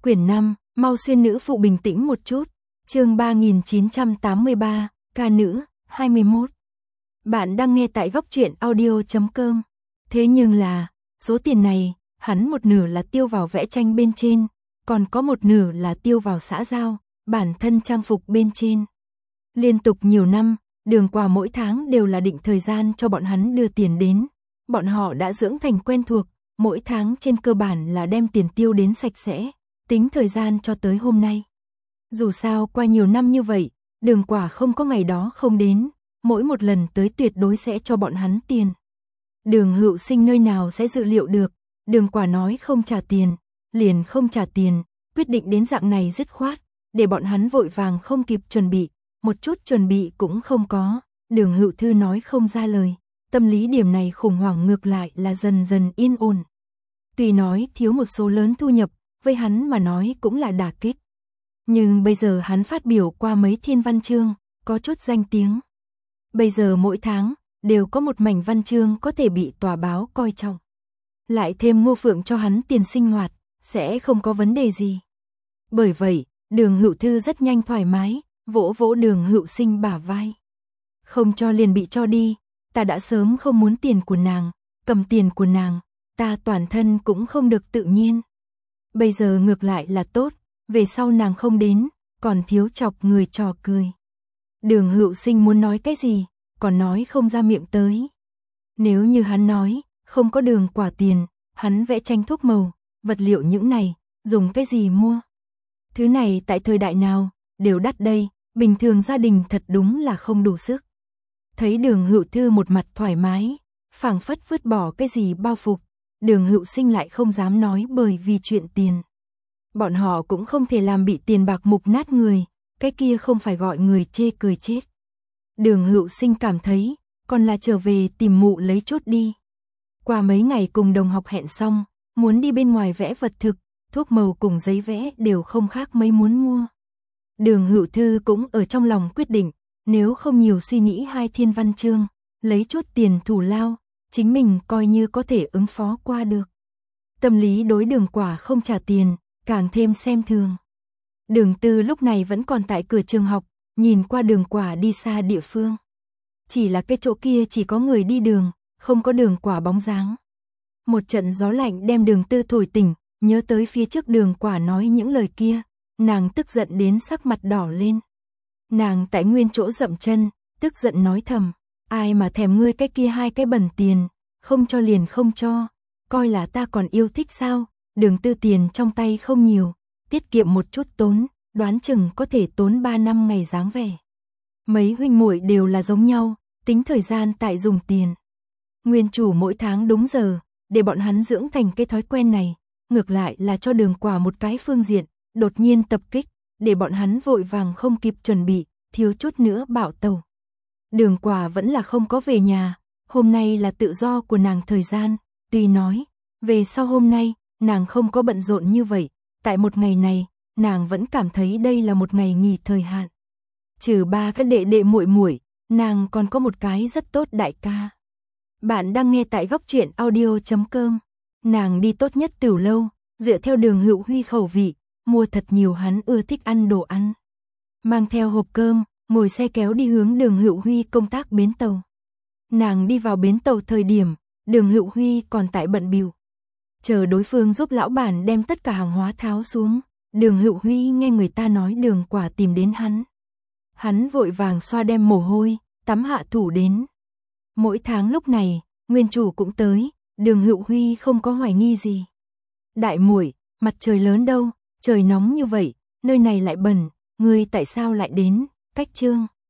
Quyển 5, mau xuyên nữ phụ bình tĩnh một chút. Chương 3983, ca nữ, 21. Bạn đang nghe tại góc truyện audio.com. Thế nhưng là, số tiền này, hắn một nửa là tiêu vào vẽ tranh bên trên, còn có một nửa là tiêu vào xã giao, bản thân trang phục bên trên. Liên tục nhiều năm, Đường Quả mỗi tháng đều là định thời gian cho bọn hắn đưa tiền đến. Bọn họ đã dưỡng thành quen thuộc, mỗi tháng trên cơ bản là đem tiền tiêu đến sạch sẽ, tính thời gian cho tới hôm nay. Dù sao qua nhiều năm như vậy, Đường Quả không có ngày đó không đến, mỗi một lần tới tuyệt đối sẽ cho bọn hắn tiền. Đường Hữu Sinh nơi nào sẽ dự liệu được, Đường Quả nói không trả tiền, liền không trả tiền, quyết định đến dạng này dứt khoát, để bọn hắn vội vàng không kịp chuẩn bị, một chút chuẩn bị cũng không có. Đường Hữu Thư nói không ra lời, tâm lý điểm này khủng hoảng ngược lại là dần dần yên ổn. Tuy nói thiếu một số lớn thu nhập, với hắn mà nói cũng là đả kích. Nhưng bây giờ hắn phát biểu qua mấy thiên văn chương, có chút danh tiếng. Bây giờ mỗi tháng, đều có một mảnh văn chương có thể bị tòa báo coi trọng. Lại thêm Ngô Phượng cho hắn tiền sinh hoạt, sẽ không có vấn đề gì. Bởi vậy, Đường Hữu Thư rất nhanh thoải mái, vỗ vỗ Đường Hữu Sinh bả vai. Không cho liền bị cho đi, ta đã sớm không muốn tiền của nàng, cầm tiền của nàng, ta toàn thân cũng không được tự nhiên. Bây giờ ngược lại là tốt, về sau nàng không đến, còn thiếu chọc người trò cười. Đường Hữu Sinh muốn nói cái gì, còn nói không ra miệng tới. Nếu như hắn nói, không có Đường Quả tiền, hắn vẽ tranh thuốc màu, vật liệu những này, dùng cái gì mua? Thứ này tại thời đại nào, đều đắt đây, bình thường gia đình thật đúng là không đủ sức. Thấy Đường Hữu Thư một mặt thoải mái, phảng phất vứt bỏ cái gì bao phục, Đường Hữu Sinh lại không dám nói bởi vì chuyện tiền. Bọn họ cũng không thể làm bị tiền bạc mục nát người, cái kia không phải gọi người chê cười chết. Đường Hữu Sinh cảm thấy, còn là trở về tìm mụ lấy chút đi. Qua mấy ngày cùng đồng học hẹn xong, muốn đi bên ngoài vẽ vật thực, thuốc màu cùng giấy vẽ đều không khác mấy muốn mua. Đường Hữu Thư cũng ở trong lòng quyết định, nếu không nhiều suy nghĩ hai thiên văn chương, lấy chút tiền thủ lao, chính mình coi như có thể ứng phó qua được. Tâm lý đối Đường Quả không trả tiền, càng thêm xem thường. Đường Tư lúc này vẫn còn tại cửa trường học, nhìn qua Đường Quả đi xa địa phương. Chỉ là cái chỗ kia chỉ có người đi đường, không có Đường Quả bóng dáng. Một trận gió lạnh đem Đường Tư thổi tỉnh, nhớ tới phía trước Đường Quả nói những lời kia, nàng tức giận đến sắc mặt đỏ lên. Nàng tại nguyên chỗ dậm chân, tức giận nói thầm, ai mà thèm ngươi cái kia hai cái bẩn tiền, không cho liền không cho, coi là ta còn yêu thích sao? Đường Tư tiền trong tay không nhiều, tiết kiệm một chút tốn, đoán chừng có thể tốn 3 năm ngày dáng vẻ. Mấy huynh muội đều là giống nhau, tính thời gian tại dùng tiền. Nguyên chủ mỗi tháng đúng giờ, để bọn hắn dưỡng thành cái thói quen này, ngược lại là cho Đường Quả một cái phương diện, đột nhiên tập kích, để bọn hắn vội vàng không kịp chuẩn bị, thiếu chút nữa bạo tẩu. Đường Quả vẫn là không có về nhà, hôm nay là tự do của nàng thời gian, tuy nói, về sau hôm nay, nàng không có bận rộn như vậy, tại một ngày này, nàng vẫn cảm thấy đây là một ngày nghỉ thời hạn. Trừ ba cái đệ đệ muội muội, nàng còn có một cái rất tốt đại ca. Bạn đang nghe tại góc truyện audio.com. Nàng đi tốt nhất Tửu Lâu, dựa theo Đường Hữu Huy khẩu vị, mua thật nhiều hắn ưa thích ăn đồ ăn. Mang theo hộp cơm, ngồi xe kéo đi hướng Đường Hữu Huy công tác bến tàu. Nàng đi vào bến tàu thời điểm, Đường Hữu Huy còn tại bận bịu. Chờ đối phương giúp lão bản đem tất cả hàng hóa tháo xuống, Đường Hữu Huy nghe người ta nói Đường Quả tìm đến hắn. Hắn vội vàng xoa đem mồ hôi, tắm hạ thủ đến. Mỗi tháng lúc này, nguyên chủ cũng tới, Đường Hữu Huy không có hoài nghi gì. Đại muội, mặt trời lớn đâu, trời nóng như vậy, nơi này lại bẩn, ngươi tại sao lại đến? Cách chương